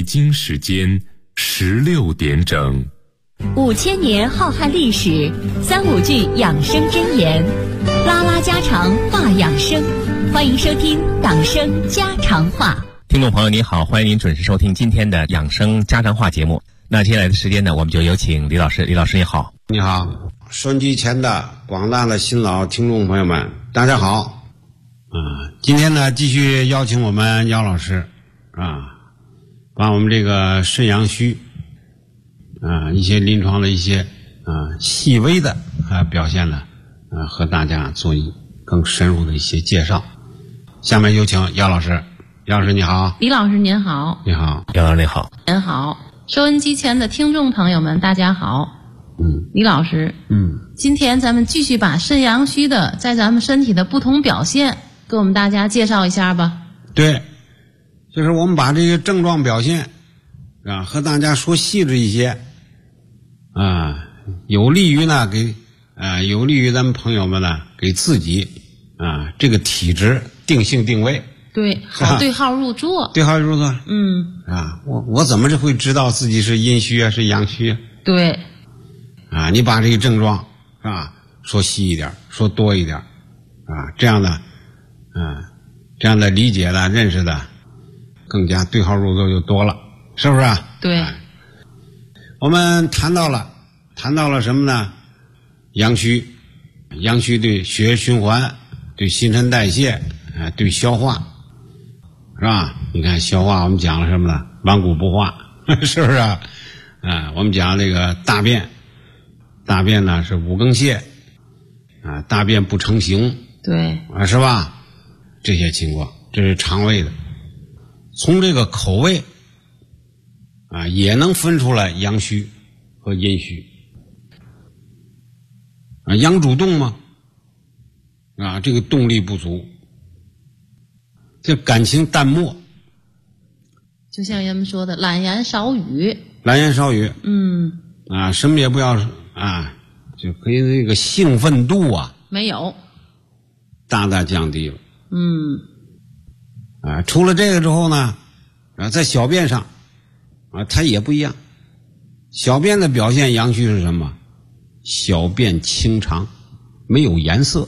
京时间16点整。 5000年浩瀚历史，3、5句养生箴言，拉拉家常话养生，欢迎收听党生家常话。 听众朋友您好，欢迎您准时收听今天的养生家常话节目。那接下来的时间呢，我们就有请李老师。李老师你好。 你好，收音机前的广大的新老听众朋友们，大家好。今天呢，继续邀请我们姚老师把我们这个肾阳虚一些临床的一些细微的表现呢和大家做更深入的一些介绍。下面有请姚老师。姚老师你好。 李老师您好。 你好。 姚老师你好。 您好。收音机前的听众朋友们大家好。李老师今天咱们继续把肾阳虚的在咱们身体的不同表现给我们大家介绍一下吧。 对，就是我们把这个症状表现和大家说细致一些有利于咱们朋友们呢给自己这个体质定性定位。 对，好对号入座。 对号入座。我怎么就会知道自己是阴虚是阳虚？ 对。 你把这个症状说细一点，说多一点这样的理解的认识的更加对号入座就多了，是不是对。 我们谈到了什么呢？阳虚对血液循环，对新陈代谢对消化，是吧？你看消化我们讲了什么呢？顽固不化是不是我们讲这个大便呢是五更泻大便不成形， 对是吧？这些情况这是肠胃的。从这个口味也能分出来阳虚和阴虚阳主动嘛这个动力不足，这感情淡漠， 就像人们说的懒言少语。 什么也不要就可以那个兴奋度没有大大降低了。除了这个之后呢在小便上它也不一样。小便的表现阳虚是什么？小便清长，没有颜色。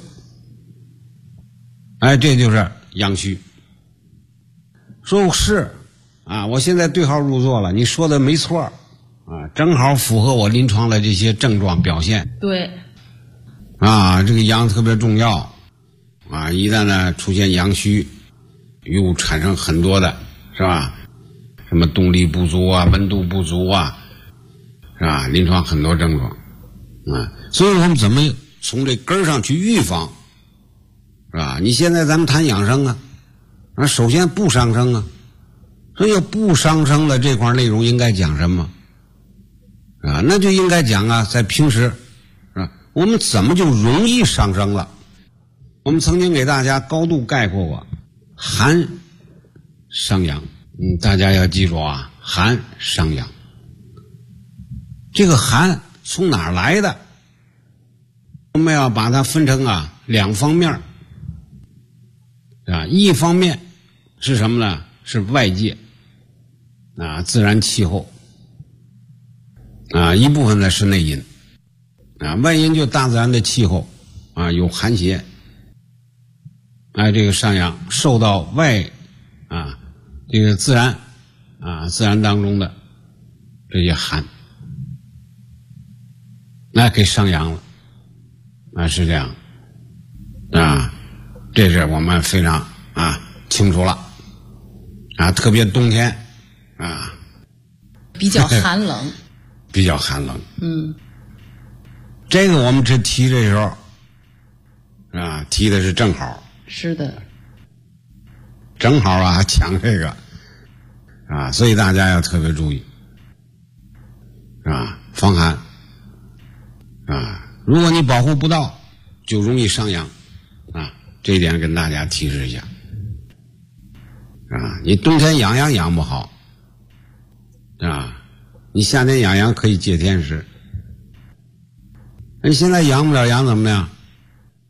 这就是阳虚。说是我现在对号入座了，你说的没错正好符合我临床的这些症状表现。 对这个阳特别重要一旦呢出现阳虚，又产生很多的是吧？什么动力不足温度不足是吧？临床很多症状所以我们怎么从这根儿上去预防，是吧？你现在咱们谈养生首先不伤生所以要不伤生的这块内容应该讲什么那就应该讲在平时我们怎么就容易伤生了。我们曾经给大家高度概括过寒伤阳，大家要记住寒伤阳。这个寒从哪儿来的？我们要把它分成两方面一方面是什么呢？是外界自然气候一部分呢是内因外因就大自然的气候有寒邪这个上阳受到外这个自然当中的这些寒给伤阳了是这样这是我们非常清楚了特别冬天比较寒冷比较寒冷这个我们这提这时候提的是正好。 是的， 正好讲这个所以大家要特别注意防寒如果你保护不到就容易伤阳这一点跟大家提示一下你冬天养不好你夏天养可以借天时，你现在养不了养怎么样？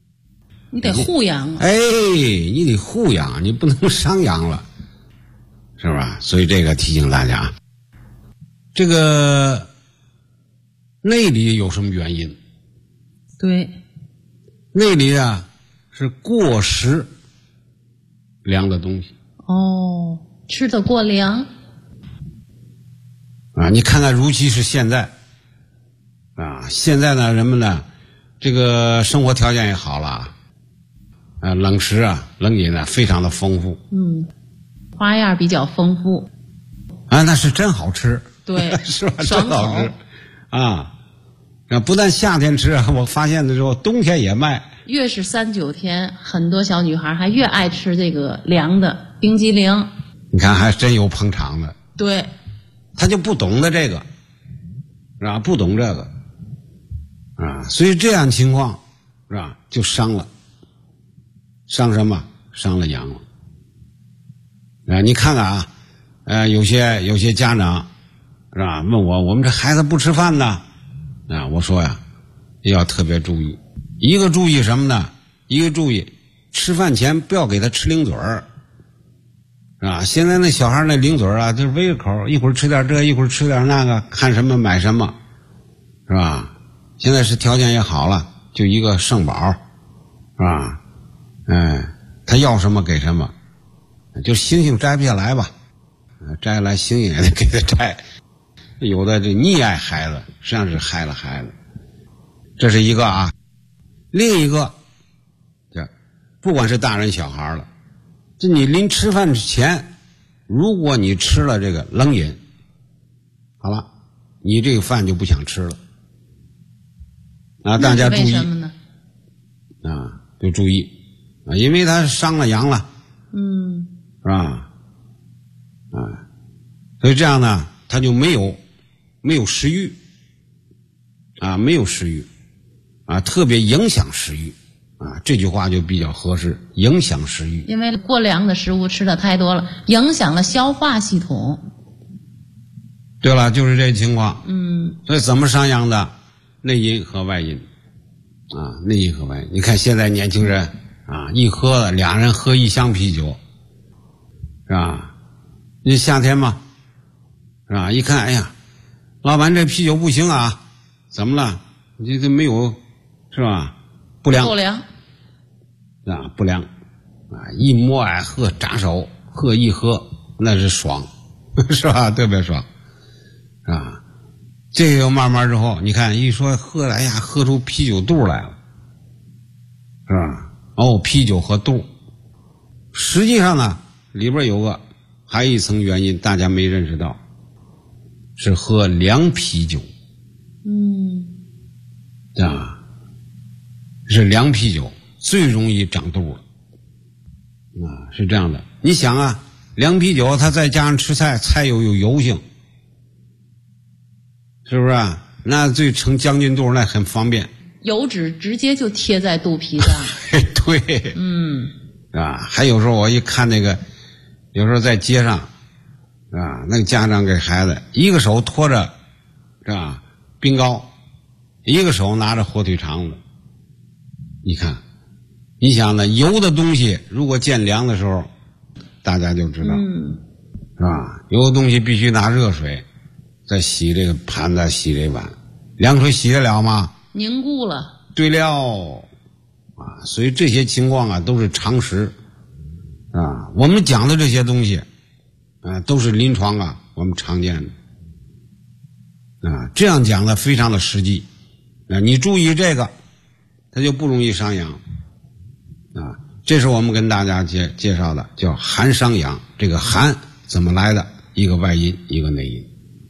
你得护养你得护养，你不能伤阳了是吧？所以这个提醒大家，这个内里有什么原因？ 对， 内里啊是过食凉的东西。 哦，吃的过凉啊，你看看，尤其是现在啊，现在呢，人们呢，这个生活条件也好了，冷食啊、冷饮呢，非常的丰富。 花样比较丰富啊，那是真好吃。 对是吧？ 爽真好口吃啊！不但夏天吃，我发现的时候冬天也卖。 越是3、9天，很多小女孩还越爱吃这个凉的冰激凌。 你看，还真有捧场的。 对， 他就不懂得这个，是吧？不懂这个啊，所以这样情况是吧，就伤了。伤什么？伤了阳了。你看看啊，有些家长是吧，问我们这孩子不吃饭呢，我说呀，要特别注意。一个注意什么呢？一个注意吃饭前不要给他吃零嘴儿，是吧？现在那小孩那零嘴儿啊，就是喂口，一会儿吃点这，一会儿吃点那个，看什么买什么，是吧？现在是条件也好了，就一个圣宝，是吧？他要什么给什么，就星星摘不下来吧，摘下来星星也得给他摘。有的这溺爱孩子，实际上是害了孩子，这是一个啊。另一个，这不管是大人小孩了，这你临吃饭之前，如果你吃了这个冷饮，好了，你这个饭就不想吃了。大家注意。 为什么呢？ 就注意因为它伤了阳了。是吧？所以这样呢，他就没有食欲没有食欲特别影响食欲这句话就比较合适，影响食欲。 因为过凉的食物吃的太多了，影响了消化系统。 对了，就是这情况。所以怎么伤阳的？内因和外因内因和外因。你看现在年轻人俩人喝1箱啤酒，是吧？你夏天嘛，是吧？一看，哎呀，老板这啤酒不行啊，怎么了？你这没有，是吧？不良。 不良。 不良一摸喝扎手，一喝那是爽，是吧？特别爽这个慢慢之后，你看一说喝，哎呀，喝出啤酒肚来了，是吧？啤酒和肚，实际上呢，里边还有一层原因，大家没认识到，是喝凉啤酒。是凉啤酒最容易长肚了。是这样的。你想凉啤酒它再加上吃菜，菜又有油性，是不是那最成将军肚那很方便。 油脂直接就贴在肚皮上。 对。还有时候我一看那个，有时候在街上那个家长给孩子一个手托着是吧冰糕，一个手拿着火腿肠子。你想呢，油的东西如果见凉的时候，大家就知道是吧？油的东西必须拿热水再洗这个盘子，洗这碗，凉水洗得了吗？ 凝固了。 对了所以这些情况都是常识我们讲的这些东西都是临床我们常见的这样讲的非常的实际你注意这个，它就不容易伤阳这是我们跟大家介绍的叫寒伤阳。这个寒怎么来的？一个外因，一个内因，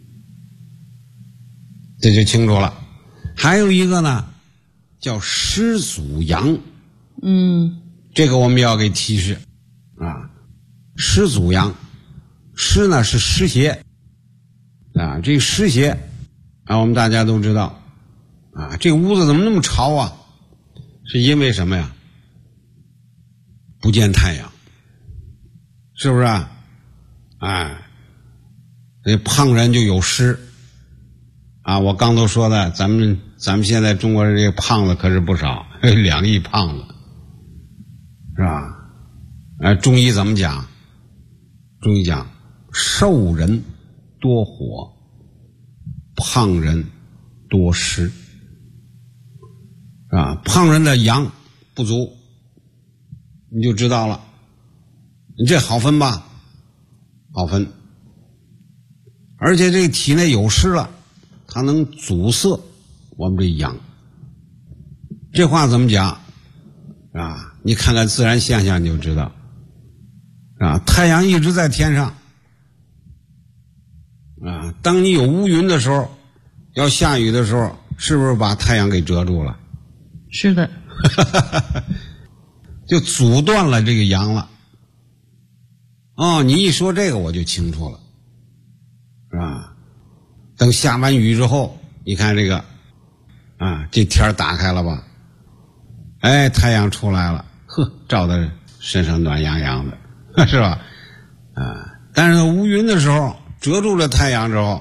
这就清楚了。还有一个呢叫湿阻阳。这个我们要给提示湿阻阳，湿呢是湿邪这个湿邪我们大家都知道这个屋子怎么那么潮是因为什么呀？不见太阳，是不是这胖人就有湿我刚都说的，咱们现在中国人这个胖子可是不少，2亿胖子，是吧？中医怎么讲？中医讲瘦人多火，胖人多湿。啊，胖人的阳不足，你就知道了。你这好分吧？好分。而且这个体内有湿了，它能阻塞我们这阳。这话怎么讲？啊，你看看自然现象你就知道。啊，太阳一直在天上。啊，当你有乌云的时候，要下雨的时候，是不是把太阳给遮住了？ 是的。 就阻断了这个阳了。哦，你一说这个我就清楚了，是吧？等下完雨之后，你看这个，啊，这天打开了吧？哎，太阳出来了，呵，照得身上暖洋洋的，是吧？啊，但是乌云的时候，遮住了太阳之后，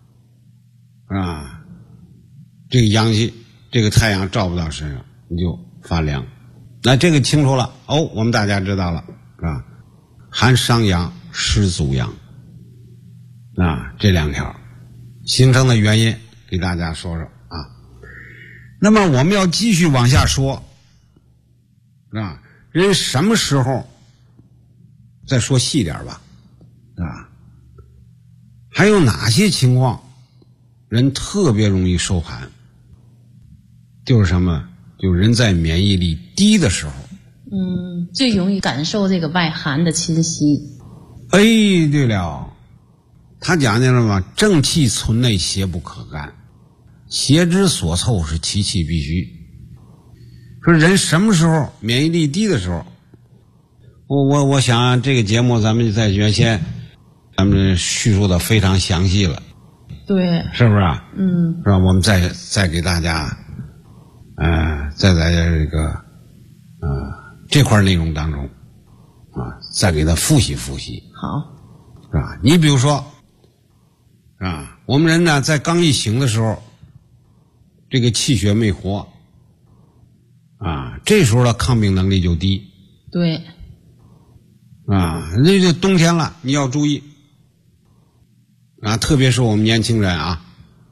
啊，这个阳气，这个太阳照不到身上，你就发凉。那这个清楚了，哦，我们大家知道了，是吧？寒伤阳，湿阻阳，啊，这两条形成的原因给大家说说啊。那么我们要继续往下说，啊，人什么时候再说细点吧，啊，还有哪些情况人特别容易受寒？就是什么？就人在免疫力低的时候， 最容易感受这个外寒的侵袭。 哎，对了，他讲见了吗？正气存内，邪不可干，邪之所凑，是其气必须。说人什么时候免疫力低的时候，我想这个节目咱们在原先咱们叙述的非常详细了， 对， 是不是啊？是吧？我们再给大家，再在这个这块内容当中啊，再给他复习复习。 好， 是吧？你比如说啊，我们人呢在刚一醒的时候，这个气血没活啊，这时候的抗病能力就低。 对。 啊，那就冬天了，你要注意啊，特别是我们年轻人啊，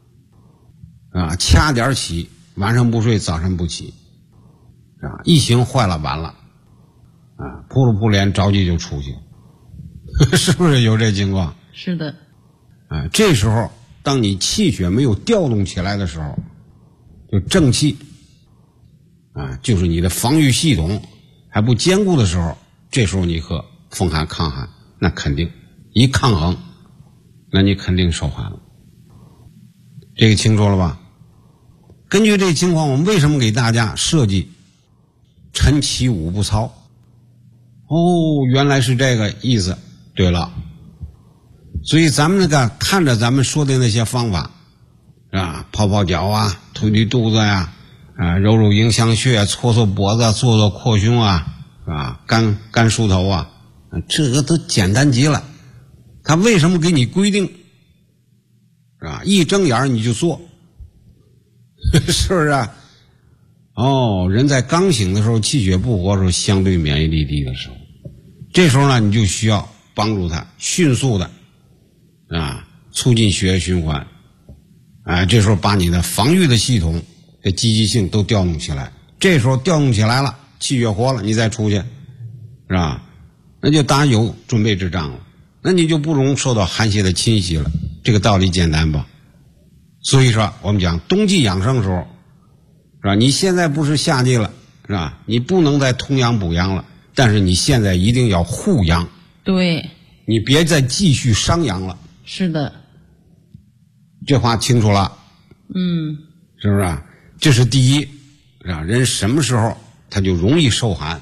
掐点起，晚上不睡，早上不起，啊，一醒坏了，完了，啊，扑了扑脸，着急就出去，是不是有这情况？ 是的。 啊，这时候当你气血没有调动起来的时候，就正气啊，就是你的防御系统还不坚固的时候，这时候你和风寒抗寒，那肯定一抗衡，那你肯定受寒了。这个清楚了吧？根据这个情况，我们为什么给大家设计晨起五步操？哦，原来是这个意思。对了，所以咱们那个看着咱们说的那些方法，是吧？泡泡脚啊，推推肚子呀，揉揉迎香穴，搓搓脖子，做做扩胸啊，是吧？干梳头啊，这个都简单极了。他为什么给你规定？是吧？一睁眼你就做，是不是啊？哦，人在刚醒的时候，气血不活的时候，相对免疫力低的时候，这时候呢，你就需要帮助他迅速的促进血液循环，这时候把你的防御的系统的积极性都调动起来。这时候调动起来了，气血活了，你再出去，是吧？那就打有准备之仗了，那你就不容受到寒邪的侵袭了。这个道理简单吧？所以说我们讲冬季养生的时候，是吧？你现在不是夏季了，是吧？你不能再通阳补阳了，但是你现在一定要护阳。 对， 你别再继续伤阳了。 是的， 这话清楚了。是不是啊？这是第一，是吧？人什么时候他就容易受寒。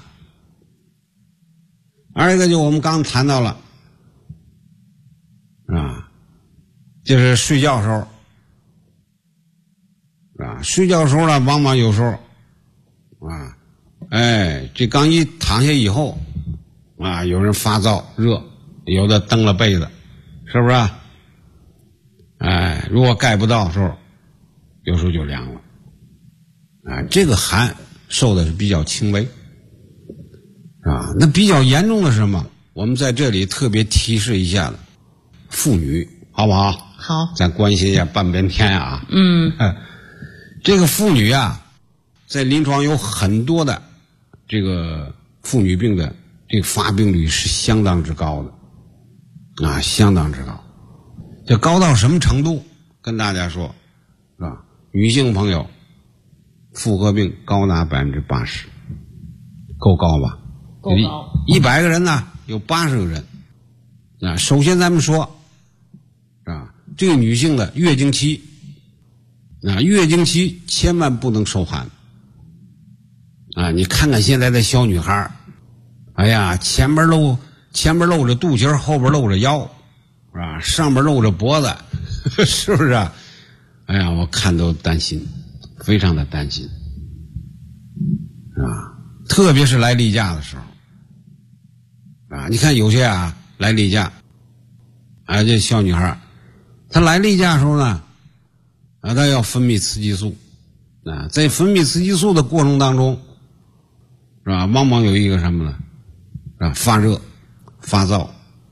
二一个就我们刚谈到了，就是睡觉时候，睡觉时候呢，往往有时候这刚一躺下以后有人发燥热，有的蹬了被子，是不是啊？如果盖不到的时候，有时候就凉了。这个寒受的是比较轻微，那比较严重的是什么？我们在这里特别提示一下的， 妇女，好不好？ 好。 咱关心一下半边天啊。这个妇女啊，在临床有很多的这个妇女病的这个发病率是相当之高的啊，相当之高。这高到什么程度？跟大家说，是吧？女性朋友妇科病高达80%，够高吧？ 够高。 100个人呢，有80个人啊。首先咱们说啊，这个女性的月经期啊，月经期千万不能受寒啊！你看看现在的小女孩，哎呀，前边露着肚脐，后边露着腰，是吧？上边露着脖子，是不是啊？哎呀，我看都担心，非常的担心，啊，特别是来例假的时候，啊，你看有些啊来例假，啊，这小女孩，她来例假的时候呢，啊，她要分泌雌激素，啊，在分泌雌激素的过程当中，是吧？往往有一个什么呢？啊，发热、发燥，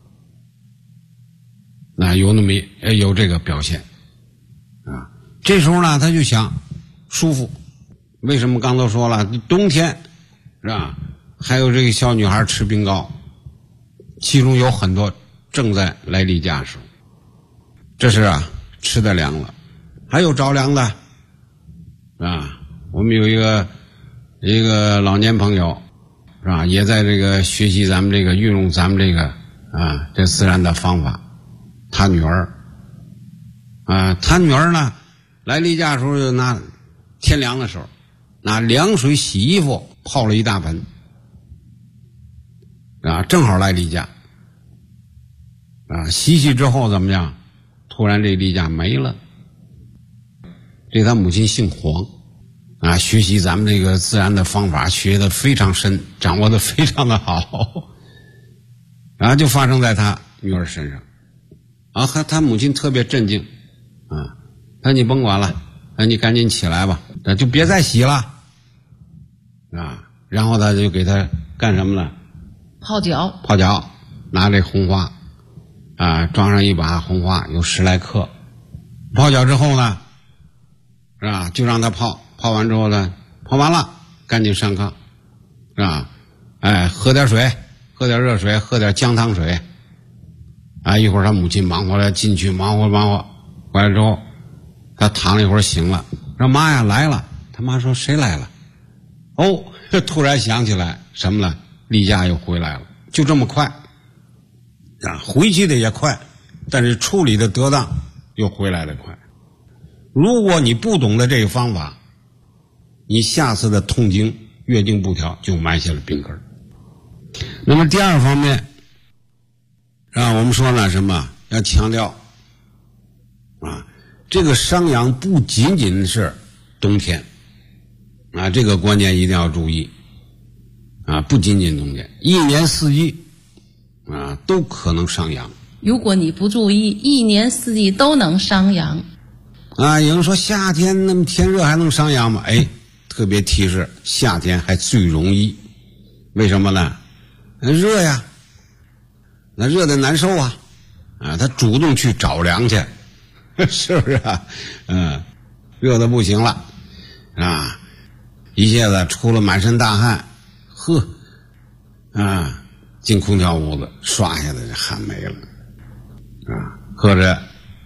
啊，有这个表现，啊，这时候呢，他就想舒服。为什么刚才说了，冬天是吧？还有这个小女孩吃冰糕，其中有很多正在来例假的时候，这是啊吃的凉了。还有着凉的，啊，我们有一个老年朋友，是吧？也在这个学习咱们这个运用咱们这个啊这自然的方法。他女儿呢来例假的时候就拿天凉的时候拿凉水洗衣服泡了一大盆啊，正好来例假啊，洗之后怎么样？突然这例假没了。这他母亲姓黄啊，学习咱们这个自然的方法学得非常深，掌握得非常的好，然后就发生在他女儿身上啊，他母亲特别镇静啊，他你甭管了，你赶紧起来吧，就别再洗了啊，然后他就给他干什么呢？ 泡脚， 拿这红花啊，装上一把红花，有10来克，泡脚之后呢，是吧？就让他泡完之后呢，泡完了赶紧上炕，是吧？哎，喝点水，喝点热水，喝点姜汤水啊。一会儿他母亲忙活了进去，忙活回来之后，他躺了一会儿醒了，说妈呀来了。他妈说谁来了？哦，突然想起来什么了？例假又回来了，就这么快啊！回去的也快，但是处理的得当又回来的快。如果你不懂得这个方法，你下次的痛经、月经不调就埋下了病根。那么第二方面，我们说呢什么？要强调啊，这个伤阳不仅仅是冬天啊，这个关键一定要注意啊，不仅仅冬天，一年四季啊都可能伤阳。 如果你不注意，一年四季都能伤阳。 啊，有人说夏天那么天热还能伤阳吗？哎，特别提示，夏天还最容易。为什么呢？热呀，那热的难受啊，他主动去找凉去，是不是啊？热的不行了啊，一下子出了满身大汗，进空调屋子刷下来这汗没了啊，或者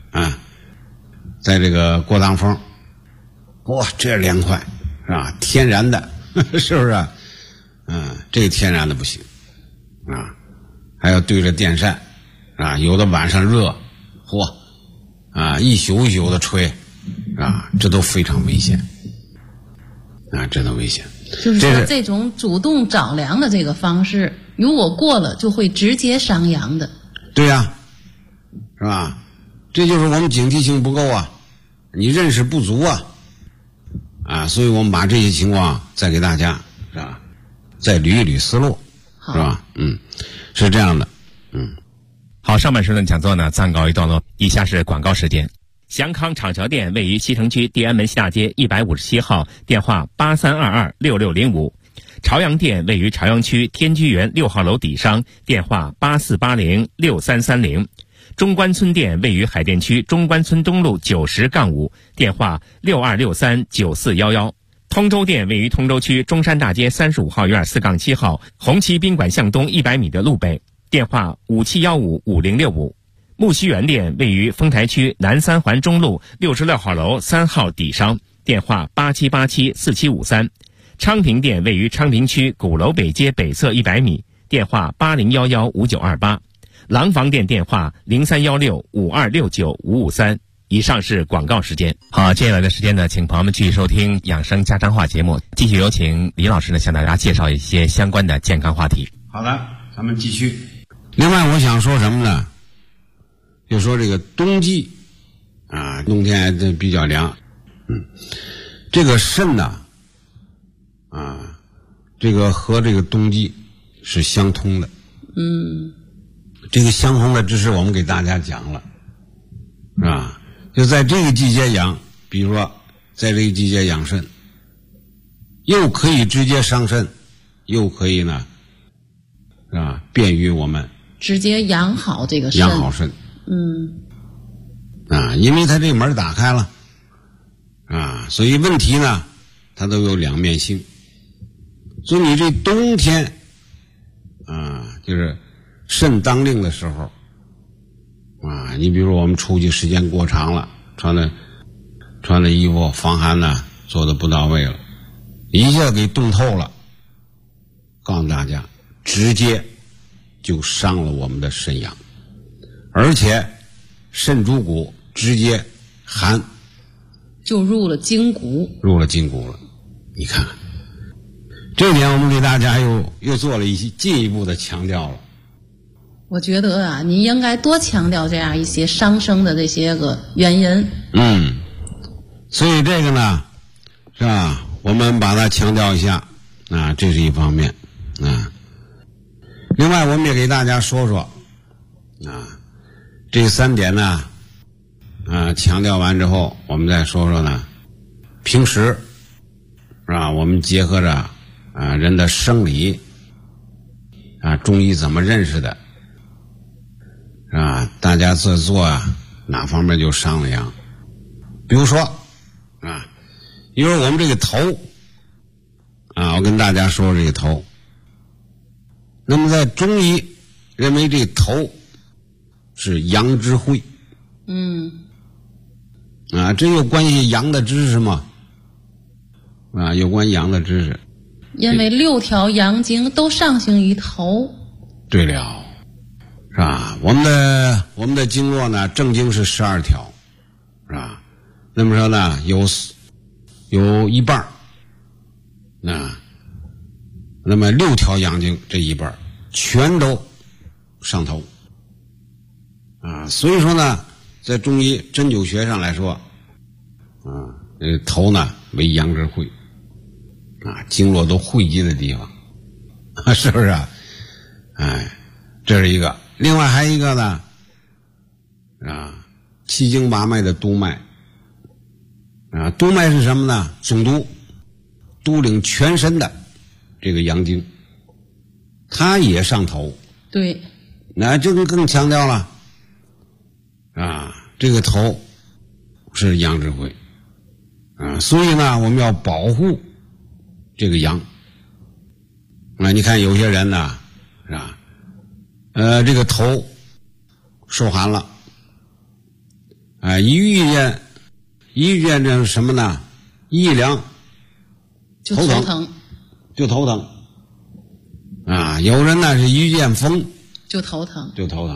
在这个过当风，哇，这凉快是吧？天然的，是不是啊？这个天然的不行啊，还要对着电扇啊，有的晚上热，一宿一宿的吹啊，这都非常危险啊，这都危险。 就是说这种主动找凉的这个方式，如果过了就会直接伤阳的。 对呀，是吧？这就是我们警惕性不够啊，你认识不足啊，所以我们把这些情况再给大家是吧，再捋一捋思路，是吧？是这样的。 好，上半时段讲座呢暂告一段落，以下是广告时间。祥康厂桥店位于西城区地安门西大街157号，电话83226605。朝阳店位于朝阳区天居园6号楼底商，电话84806330。 中关村店位于海淀区中关村东路90-5，电话62639411。通州店位于通州区中山大街35号院4-7号，红旗宾馆向东100米的路北，电话57155065。木樨园店位于丰台区南三环中路66号楼3号底商，电话87874753。昌平店位于昌平区鼓楼北街北侧100米，电话80115928。廊坊店电话031652695553。以上是广告时间。好，接下来的时间呢，请朋友们继续收听养生家常话节目，继续有请李老师呢向大家介绍一些相关的健康话题。 好的，咱们继续。另外我想说什么呢？就说这个冬季啊，冬天还比较凉，这个肾呢啊，这个和这个冬季是相通的。这个相通的知识我们给大家讲了，是吧？就在这个季节养，比如说在这个季节养肾，又可以直接伤肾，又可以呢，是吧？便于我们直接养好这个肾。 养好肾。因为它这门打开了啊，所以问题呢，它都有两面性。所以你这冬天啊，就是肾当令的时候啊，你比如我们出去时间过长了，穿的衣服防寒呢做的不到位了，一下给冻透了，告诉大家直接就伤了我们的肾阳，而且肾主骨，直接寒就入了筋骨了。你看看这点我们给大家又做了一些进一步的强调了。 我觉得啊，您应该多强调这样一些伤生的这些个原因。 所以这个呢，是吧？我们把它强调一下啊，这是一方面啊。另外，我们也给大家说说啊，这3点呢，强调完之后，我们再说说呢，平时是吧？我们结合着人的生理中医怎么认识的？大家做哪方面就伤了阳？比如说因为我们这个头我跟大家说这个头，那么在中医认为这头是阳之会，这有关系阳的知识吗？有关阳的知识， 因为6条阳经都上行于头。 对了。是吧？我们的经络呢，正经是12条，是吧？那么说呢，有一半那么6条阳经这一半全都上头所以说呢，在中医针灸学上来说头呢为阳之会经络都汇集的地方是不是这是一个。另外还有一个呢7经8脉的督脉督脉是什么呢？总督领全身的这个阳经，它也上头。 对， 那这个更强调了这个头是阳之会所以呢我们要保护这个阳你看有些人呢是吧这个头受寒了一遇见这什么呢？一凉就头疼， 有人呢是一遇见风就头疼，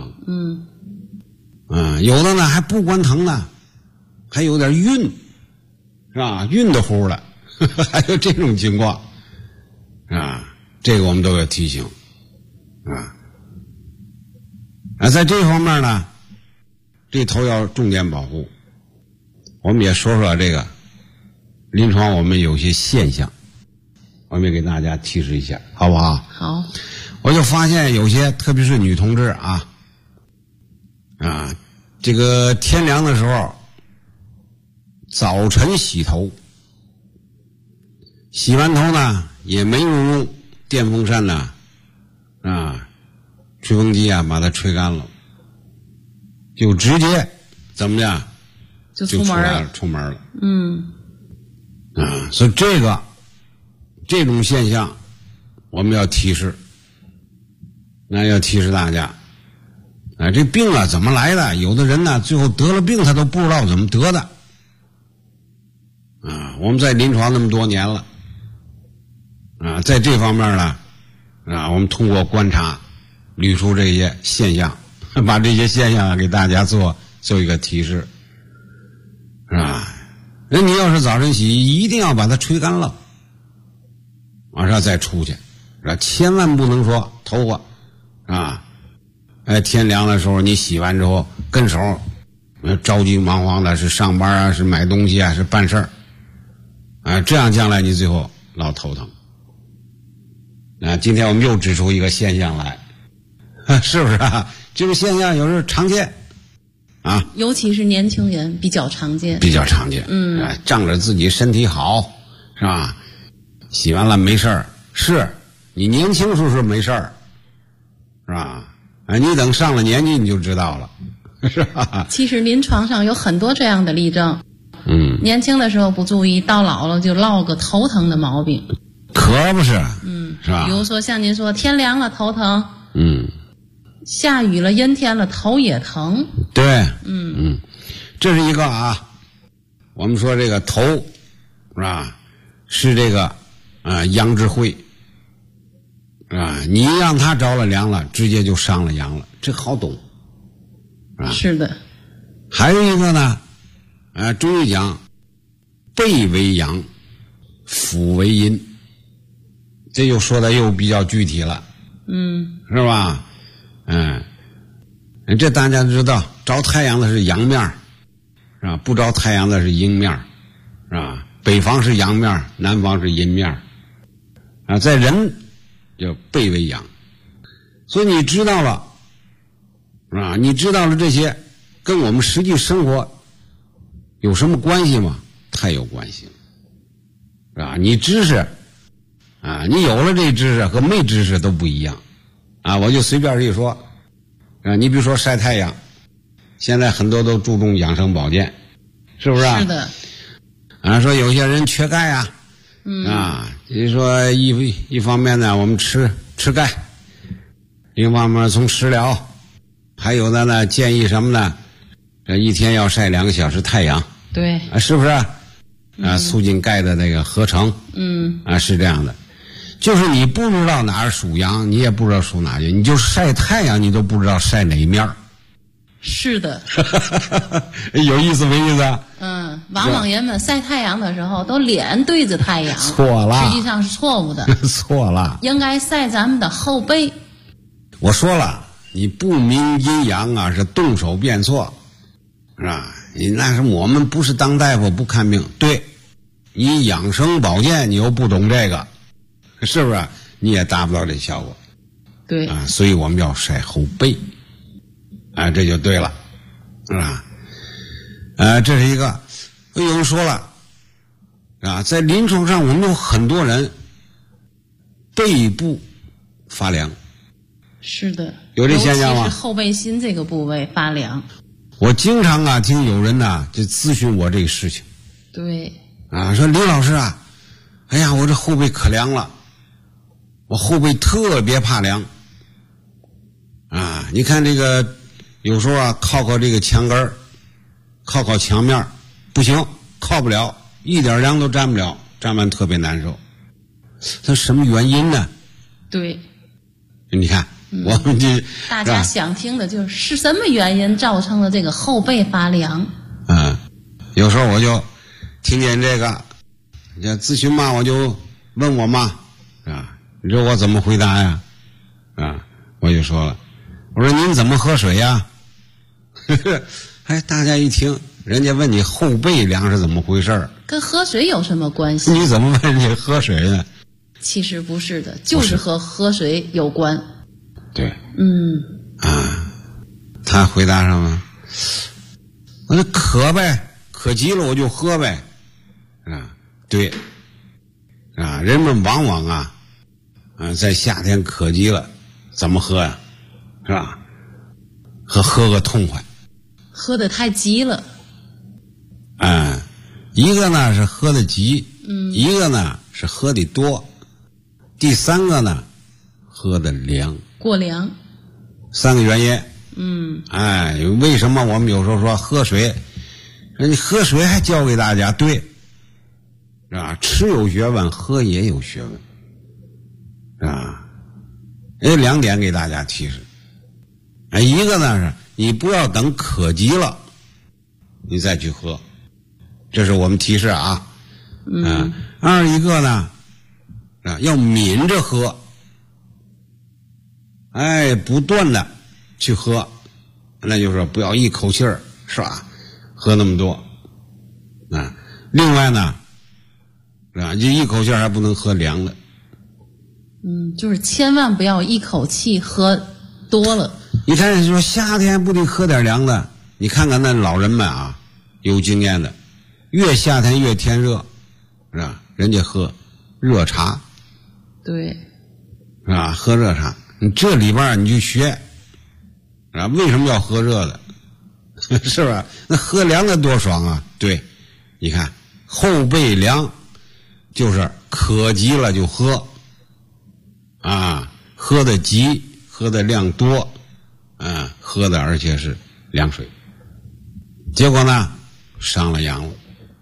有的呢还不光疼呢，还有点晕，是吧？晕的乎了还有这种情况这个我们都要提醒在这方面呢，这头要重点保护。我们也说说这个临床我们有些现象，我们也给大家提示一下，好不好？ 好。 我就发现有些特别是女同志这个天凉的时候早晨洗头，洗完头呢也没有用电风扇呢吹风机把它吹干了， 就直接怎么的就出门了， 出门了。所以这种现象我们要提示，要提示大家。这病啊怎么来的？有的人呢最后得了病他都不知道怎么得的。我们在临床那么多年了，在这方面呢，我们通过观察捋出这些现象，把这些现象给大家做一个提示，是吧？那你要是早晨洗衣，一定要把它吹干了，晚上再出去，是吧？千万不能说头发天凉的时候你洗完之后跟手着急忙慌的，是上班啊，是买东西啊，是办事儿这样将来你最后老头疼。今天我们又指出一个现象来，是不是啊？这个现象有时候常见尤其是年轻人比较常见， 仗着自己身体好，是吧？洗完了没事儿，是你年轻时候是没事儿，是吧？你等上了年纪你就知道了，是吧？ 其实临床上有很多这样的例证，年轻的时候不注意，到老了就落个头疼的毛病， 可不是，是吧？ 比如说像您说天凉了头疼，下雨了阴天了头也疼， 对，这是一个我们说这个头是吧？是这个阳之会你让他着了凉了，直接就伤了阳了，这好懂是的。 还有一个呢，中医讲背为阳，腹为阴，这就说的又比较具体了，是吧？这大家知道，着太阳的是阳面，是吧？不着太阳的是阴面，是吧？北方是阳面，南方是阴面，在人就背为阳，所以你知道了，是吧？你知道了这些，跟我们实际生活有什么关系吗？太有关系了，是吧？你知识你有了这知识和没知识都不一样我就随便一说你比如说晒太阳，现在很多都注重养生保健，是不是是的说有些人缺钙就是说一方面呢我们吃钙，另一方面从食疗，还有的呢建议什么呢？这一天要晒2个小时太阳， 对是不是促进钙的那个合成，是这样的。就是你不知道哪儿属阳，你也不知道属哪阴，你就晒太阳你都不知道晒哪面。 是的有意思没意思往往人们晒太阳的时候都脸对着太阳， 错了， 实际上是错误的错了， 应该晒咱们的后背。 我说了，你不明阴阳是动手变错，是吧？那是我们不是当大夫不看病，对，你养生保健你又不懂这个，是不是？你也达不到这效果。 对所以我们要晒后背这就对了，是吧？这是一个。有人说了在临床上我们有很多人背部发凉。 是的， 有这现象吗？ 尤其是后背心这个部位发凉。 我经常听有人就咨询我这个事情。 对说李老师哎呀我这后背可凉了，我后背特别怕凉你看这个有时候靠这个墙根儿，靠墙面不行，靠不了，一点凉都沾不了，沾完特别难受。它什么原因呢？ 对， 你看我们大家想听的就是什么原因造成了这个后背发凉。 有时候我就听见这个咨询嘛，我就问我妈你知道我怎么回答呀？我就说了，我说您怎么喝水呀？大家一听，人家问你后背凉是怎么回事， 跟喝水有什么关系？ 你怎么问人家喝水呢？ 其实不是的，就是和喝水有关。 对，他回答什么？我说渴呗，渴急了我就喝呗。对，人们往往在夏天渴急了，怎么喝呀？是吧？喝个痛快， 喝得太急了。 一个呢是喝的急，一个呢是喝的多，第三个呢喝的凉， 过凉。 三个原因。为什么我们有时候说喝水，你喝水还教给大家，对，是吧？吃有学问，喝也有学问，是吧？有2点给大家提示。一个呢是你不要等渴急了你再去喝，这是我们提示啊。二一个呢要抿着喝，不断的去喝，那就是不要一口气儿，是吧？喝那么多另外呢就一口气儿还不能喝凉的。 就是千万不要一口气喝多了。 你看说夏天不得喝点凉的，你看看那老人们啊，有经验的，越夏天越天热，是吧？人家喝热茶， 对， 是吧？喝热茶，你这里边你就学啊，为什么要喝热的？是吧？那喝凉的多爽啊！对，你看后背凉，就是渴急了就喝喝的急，喝的量多喝的而且是凉水，结果呢伤了阳了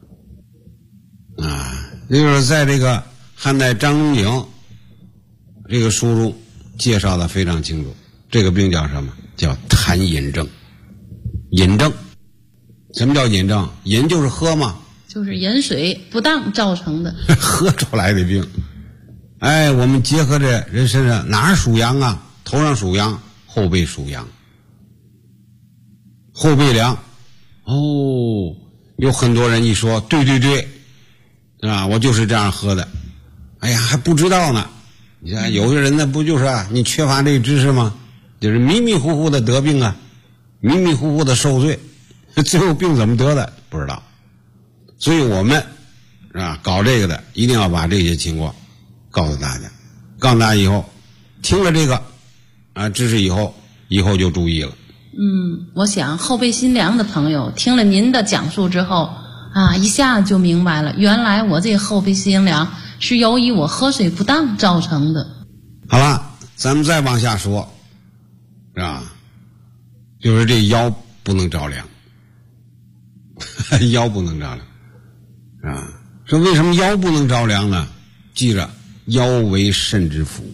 就是在这个汉代张仲景这个书中介绍的非常清楚，这个病叫什么？叫痰饮症。饮症，什么叫饮症？饮就是喝嘛， 就是饮水不当造成的喝出来的病。我们结合着人身上哪儿属阳啊？头上属阳，后背属阳，后背凉。有很多人一说对我就是这样喝的，还不知道呢。你看有些人呢不就是你缺乏这个知识吗？就是迷迷糊糊的得病迷迷糊糊的受罪，最后病怎么得的不知道。所以我们搞这个的一定要把这些情况告诉大家，以后听了这个知识以后就注意了。 我想后背心凉的朋友听了您的讲述之后一下就明白了，原来我这后背心凉是由于我喝水不当造成的。 好了，咱们再往下说，是吧？就是这腰不能着凉，腰不能着凉说为什么腰不能着凉呢？记着，腰为肾之府。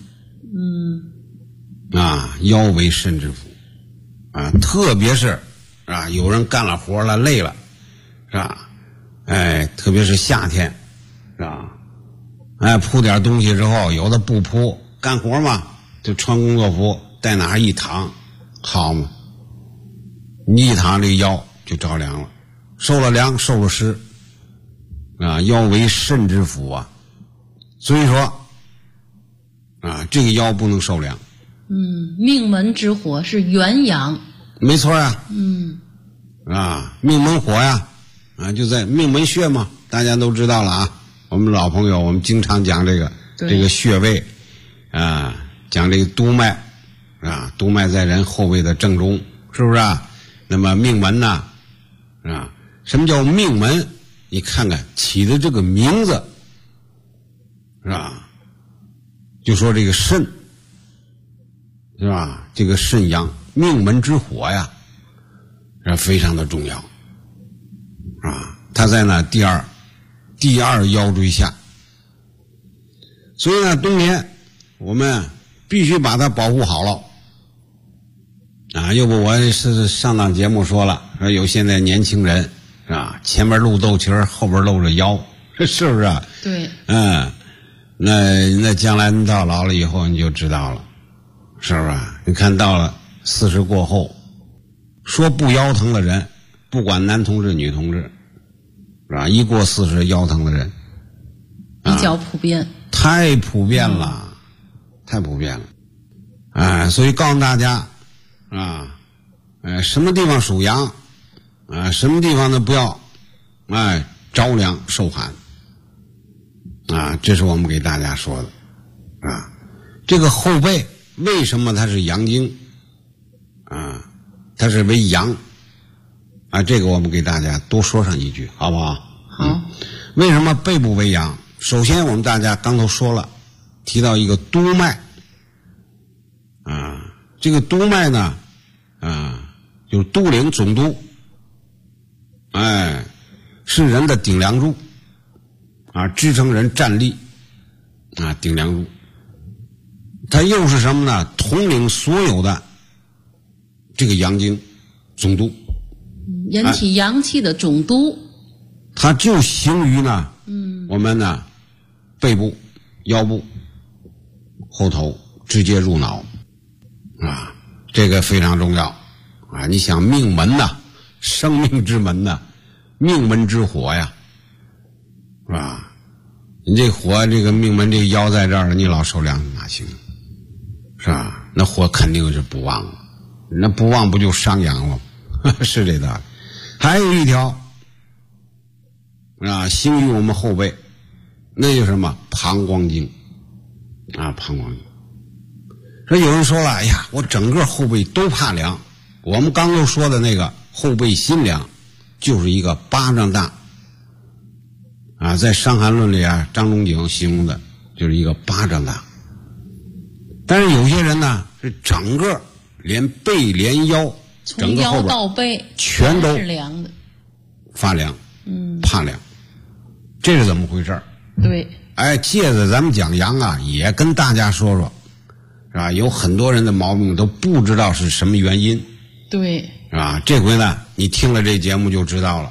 腰为肾之府特别是有人干了活了累了，是吧？特别是夏天，是吧？铺点东西之后，有的不铺，干活嘛，就穿工作服，在哪儿一躺，好嘛，你一躺这个腰就着凉了，受了凉，受了湿腰为肾之府所以说这个腰不能受凉。 命门之火是元阳， 没错命门火就在命门穴嘛，大家都知道了我们老朋友，我们经常讲这个穴位讲这个督脉督脉在人后背的正中，是不是那么命门呢什么叫命门？你看看起的这个名字是吧？就说这个肾是吧？这个肾阳命门之火非常的重要它在第二腰椎下，所以呢冬天我们必须把它保护好了要不我是上档节目说了，说有现在年轻人前面露肚脐后边露着腰，是不是对那将来你到老了以后你就知道了，是不是你看到了40过后，说不腰疼的人，不管男同志女同志是吧？一过40腰疼的人比较普遍， 太普遍了太普遍了所以告诉大家什么地方属阳什么地方呢不要着凉受寒这是我们给大家说的这个后背为什么它是阳经它是为阳这个我们给大家多说上一句，好不好？ 好。 为什么背部为阳？首先我们大家刚才说了，提到一个督脉这个督脉呢就是督领总督，是人的顶梁柱支撑人站立顶梁柱。它又是什么呢？统领所有的这个阳经总督， 人体阳气的总督。 它就行于呢我们呢背部、腰部、后头，直接入脑这个非常重要你想命门呐，生命之门呐，命门之火呀，是吧？你这火，这个命门这腰在这儿，你老受凉哪行？是吧？那火肯定是不旺了，那不旺不就伤阳了？是这道理。还有一条行于我们后背，那就是什么？膀胱经膀胱经。说有人说了，哎呀，我整个后背都怕凉。我们刚才说的那个后背心凉，就是一个巴掌大在《伤寒论》里张仲景形容的就是一个巴掌大。但是有些人呢，是整个连背连腰，整个后边从腰到背全都是凉的， 发凉，怕凉，这是怎么回事？ 对， 借着咱们讲阳也跟大家说说，是吧？有很多人的毛病都不知道是什么原因， 对， 是吧？这回呢，你听了这节目就知道了，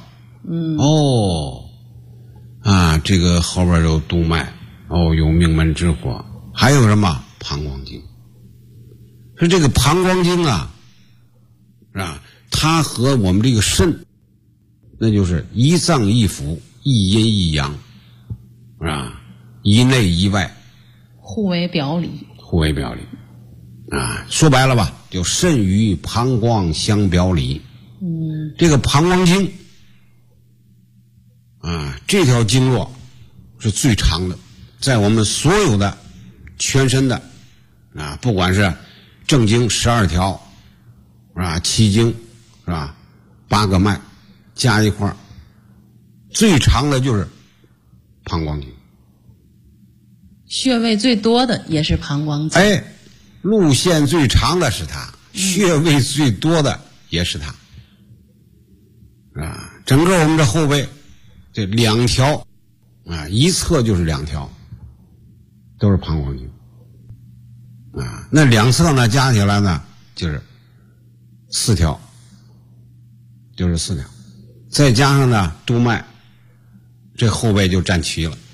这个后边有督脉，有命门之火，还有什么？膀胱经。说这个膀胱经是吧？它和我们这个肾，那就是一脏一腑，一阴一阳，是吧？一内一外， 互为表里。 互为表里说白了吧，就肾与膀胱相表里。这个膀胱经这条经络是最长的，在我们所有的全身的不管是正经12条是吧，7经是吧，8个脉加一块最长的就是膀胱经。 穴位最多的也是膀胱经。 路线最长的是它，穴位最多的也是它整个我们的后背这2条一侧就是2条都是膀胱经那2侧呢加起来呢就是4条，再加上呢督脉，这后背就占齐了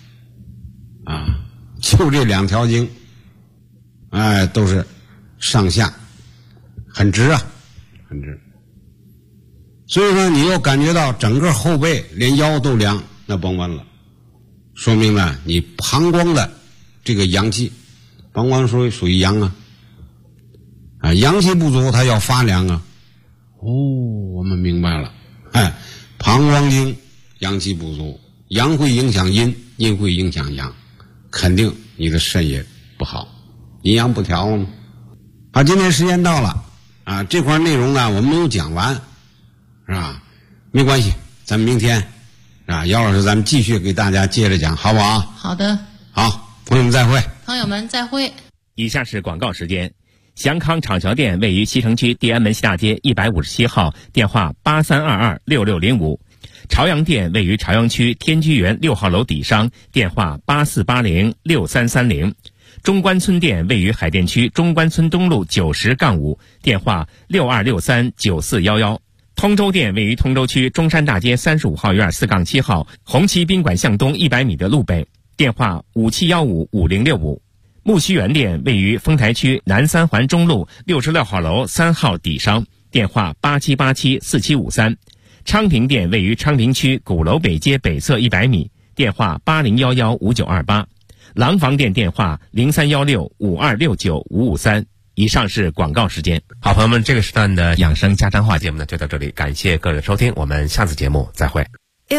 就这2条经都是上下很直很直。所以说你又感觉到整个后背连腰都凉，那甭问了，说明呢你膀胱的这个阳气，膀胱属于阳阳气不足它要发凉我们明白了，膀胱经阳气不足，阳会影响阴，阴会影响阳，肯定你的肾也不好，阴阳不调了。好，今天时间到了这块内容呢我们没有讲完，是吧？没关系，咱们明天姚老师咱们继续给大家接着讲，好不好？ 好的。 好，朋友们再会。 朋友们再会。 以下是广告时间。祥康厂桥店位于西城区地安门西大街157号，电话83226605。朝阳店位于朝阳区天居园6号楼底商，电话84806330。中关村店位于海淀区中关村东路90-5，电话62639411。通州店位于通州区中山大街35号院4-7号，红旗宾馆向东100米的路北，电话57155065。木樨园店位于丰台区南三环中路66号楼3号底商，电话87874753。昌平店位于昌平区鼓楼北街北侧100米，电话80115928。廊坊店电话031652695553。以上是广告时间。好，朋友们，这个时段的养生家常话节目呢就到这里，感谢各位的收听，我们下次节目再会。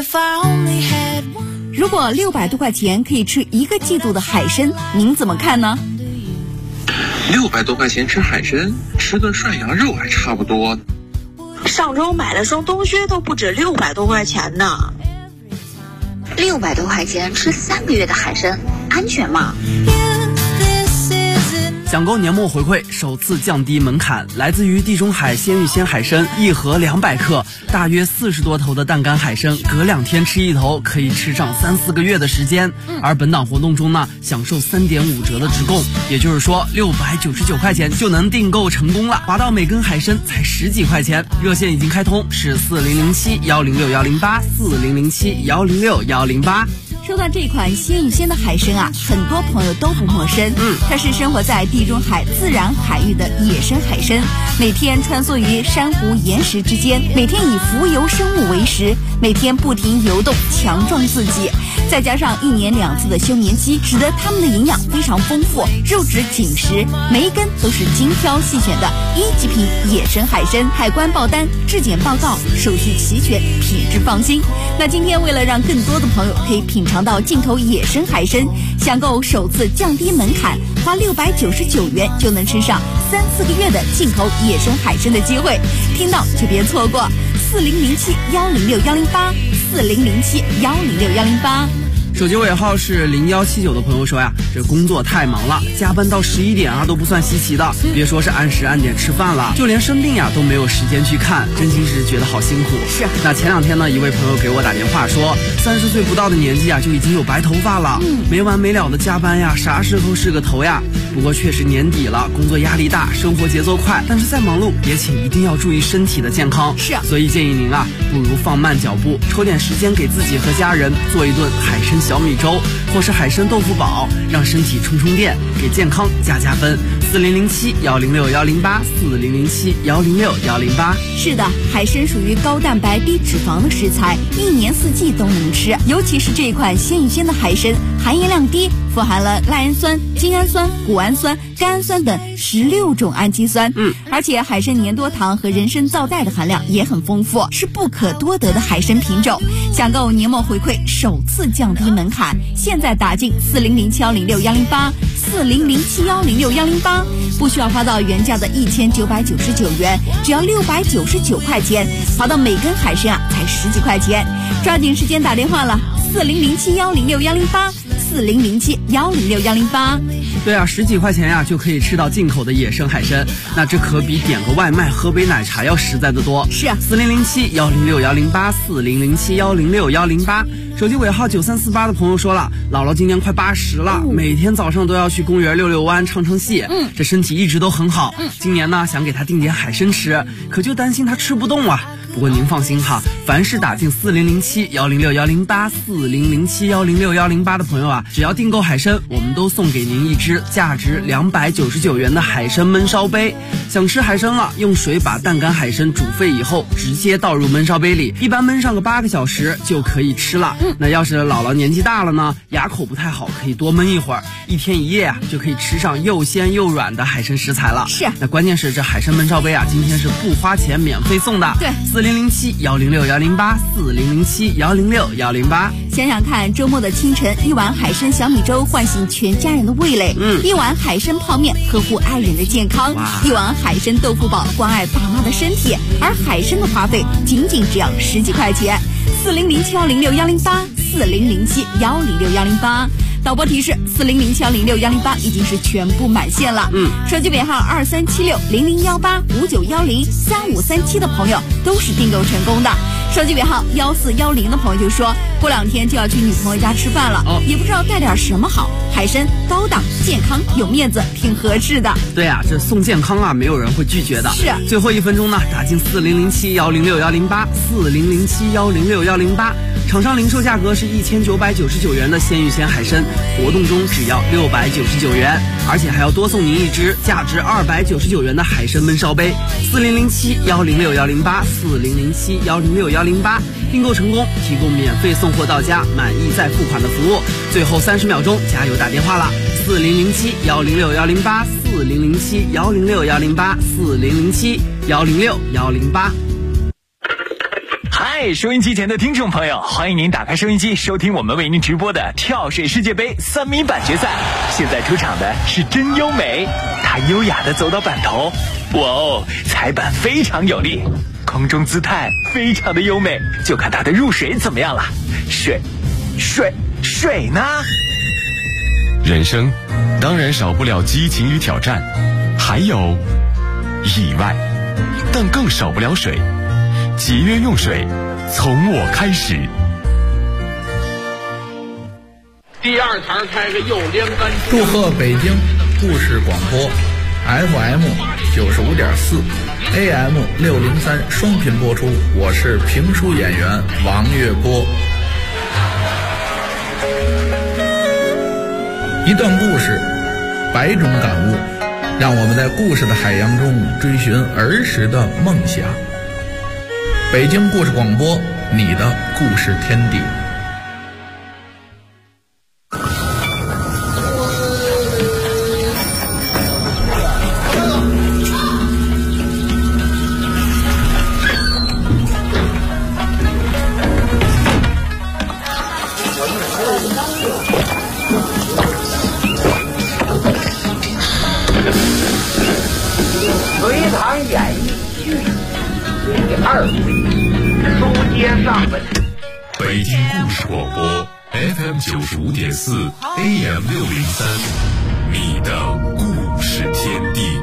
如果600多块钱可以吃1个季度的海参，您怎么看呢 ？600多块钱吃海参，吃顿涮羊肉还差不多。 上周买了双冬靴都不止600多块钱呢。 600多块钱吃3个月的海参，安全吗？ 抢购年末回馈，首次降低门槛，来自于地中海鲜芋仙海参，1盒200克，大约40多头的淡干海参，隔2天吃1头，可以吃上3-4个月的时间。而本档活动中呢，享受3.5折的直供，也就是说699块钱就能订购成功了，划到每根海参才10几块钱。热线已经开通，是4007-106-108，4007-106-108。 说到这款鲜芋仙的海参啊，很多朋友都不陌生。它是生活在地中海自然海域的野生海参，每天穿梭于珊瑚岩石之间，每天以浮游生物为食，每天不停游动，强壮自己。再加上1年2次的休眠期，使得它们的营养非常丰富，肉质紧实，每一根都是精挑细选的1级品野生海参，海关报单，质检报告，手续齐全，品质放心。那今天为了让更多的朋友可以品尝到进口野生海参，享购首次降低门槛，花699元就能吃上3-4个月的进口野生海参的机会，听到就别错过，4007-106-108，4007-106-108。 手机尾号是0179的朋友说呀，这工作太忙了，加班到11点啊都不算稀奇的，别说是按时按点吃饭了，就连生病呀都没有时间去看，真心是觉得好辛苦。 是。 那前2天呢，一位朋友给我打电话说，30岁不到的年纪啊就已经有白头发了，没完没了的加班呀，啥时候是个头呀？不过确实年底了，工作压力大，生活节奏快，但是再忙碌也请一定要注意身体的健康。 是。 所以建议您啊，不如放慢脚步，抽点时间给自己和家人做一顿海参小米粥，或是海参豆腐煲，让身体充电，给健康加分。4007-106-108，4007-106-108。 是的，海参属于高蛋白低脂肪的食材，1年4季都能吃，尤其是这一款鲜芋仙的海参，含盐量低，富含了赖氨酸、精氨酸、谷氨酸、甘氨酸等16种氨基酸。而且海参粘多糖和人参皂苷的含量也很丰富，是不可多得的海参品种。抢购年末回馈，首次降低门槛，现在打进4007-106-108，4007-106-108，不需要花到原价的1999元，只要699块钱，划到每根海参啊才10几块钱，抓紧时间打电话了，4007-106-108，4007-106-108。 对啊，10几块钱呀就可以吃到进口的野生海参，那这可比点个外卖喝杯奶茶要实在的多。 是啊 ，4007-106-108，4007-106-108。手机尾号9348的朋友说了，姥姥今年快80了，每天早上都要去公园遛遛弯、唱戏，这身体一直都很好。今年呢想给她订点海参吃，可就担心她吃不动啊。不过您放心哈，凡是打进4007-106-108， 4007-106-108的朋友啊，只要订购海参，我们都送给您一只价值299元的海参焖烧杯。想吃海参了，用水把淡干海参煮沸以后，直接倒入焖烧杯里，一般焖上个8个小时就可以吃了。那要是姥姥年纪大了呢，牙口不太好，可以多焖一会儿，1天1夜啊就可以吃上又鲜又软的海参食材了。 是。 那关键是这海参焖烧杯啊，今天是不花钱免费送的。 对 ，4007-106-108， 4007-106-108。 想想看，周末的清晨，一碗海参小米粥唤醒全家人的味蕾，一碗海参泡面呵护爱人的健康，一碗海参豆腐煲关爱爸妈的身体，而海参的花费仅只要10几块钱。4007-106-108， 4007-106-108。导播提示，4007-106-108已经是全部满线了。手机尾号2376-0018-5910-3537的朋友都是订购成功的。手机尾号1410的朋友就说，过2天就要去女朋友家吃饭了，也不知道带点什么好。海参高档、健康、有面子，挺合适的。 对啊，这送健康啊，没有人会拒绝的。 是啊。 最后1分钟呢，打进4007-106-108， 4007-106-108。厂商零售价格是1999元的鲜芋仙海参，活动中只要699元，而且还要多送您一只价值299元的海参焖烧杯。4007-106-108， 4007-106-108。订购成功，提供免费送货到家，满意再付款的服务。最后30秒钟，加油打电话了，4007-106-108， 4007-106-108， 4007-106-108。 嗨，收音机前的听众朋友，欢迎您打开收音机，收听我们为您直播的跳水世界杯3米板决赛。现在出场的是真优美，她优雅地走到板头，哇哦，踩板非常有力。 空中姿态非常的优美，就看它的入水怎么样了。水呢？ 人生当然少不了激情与挑战，还有意外，但更少不了水。节约用水，从我开始。 第二台开个右连杆。 祝贺北京故事广播 FM 95.4 AM 603双频播出，我是评书演员王月波。一段故事，100种感悟，让我们在故事的海洋中追寻儿时的梦想。北京故事广播，你的故事天地。 隋唐演义序第2回，书接上文。 北京故事广播 FM 95.4 AM 603，你的故事天地。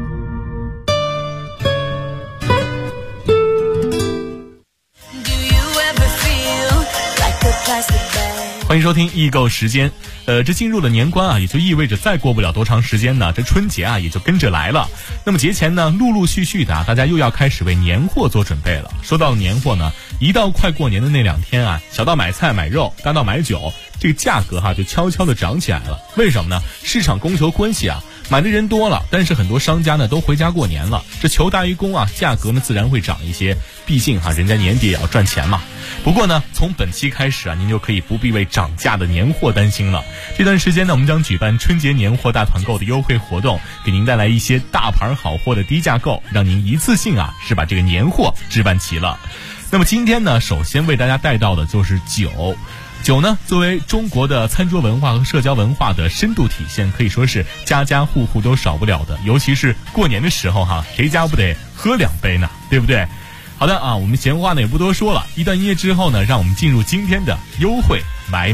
欢迎收听易购时间。这进入了年关啊，也就意味着再过不了多长时间呢，这春节啊也就跟着来了。那么节前呢，陆陆续续的大家又要开始为年货做准备了。说到年货呢，一到快过年的那2天啊，小到买菜买肉，大到买酒，这个价格就悄悄的涨起来了。为什么呢？市场供求关系啊，买的人多了，但是很多商家呢都回家过年了，这求大于供啊，价格呢自然会涨一些，毕竟人家年底也要赚钱嘛。不过呢，从本期开始啊，您就可以不必为涨价的年货担心了。这段时间呢，我们将举办春节年货大团购的优惠活动，给您带来一些大牌好货的低价购，让您一次性是把这个年货置办齐了。那么今天呢，首先为大家带到的就是酒。酒呢，作为中国的餐桌文化和社交文化的深度体现，可以说是家家户户都少不了的。尤其是过年的时候谁家不得喝2杯呢？对不对？好的我们闲话呢也不多说了，一段音乐之后呢，让我们进入今天的优惠买。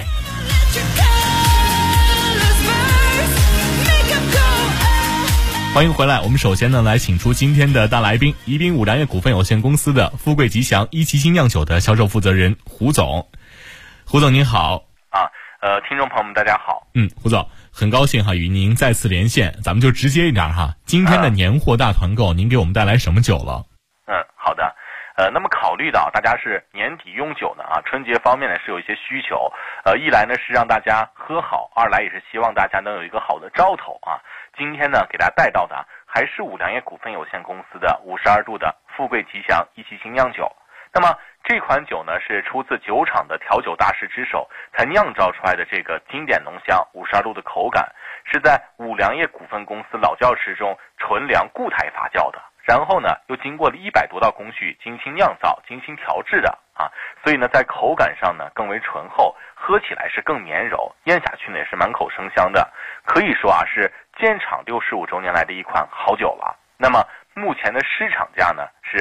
欢迎回来，我们首先呢来请出今天的大来宾，宜宾五粮液股份有限公司的富贵吉祥一七星酿酒的销售负责人胡总。胡总您好。 听众朋友们大家好。 胡总很高兴与您再次连线，咱们就直接一点今天的年货大团购您给我们带来什么酒了？ 好的。那么考虑到大家是年底用酒呢春节方面呢是有一些需求，一来呢是让大家喝好，二来也是希望大家能有一个好的兆头今天呢给大家带到的还是五粮液股份有限公司的52度的富贵吉祥一七星酿酒。那么这款酒呢是出自酒厂的调酒大师之手才酿造出来的，这个经典浓香52度的口感是在五粮液股份公司老窖池中纯粮固态发酵的，然后呢又经过了100多道工序精心酿造精心调制的所以呢在口感上呢更为醇厚，喝起来是更绵柔，咽下去呢也是满口生香的，可以说是建厂65周年来的一款好酒了。那么目前的市场价呢是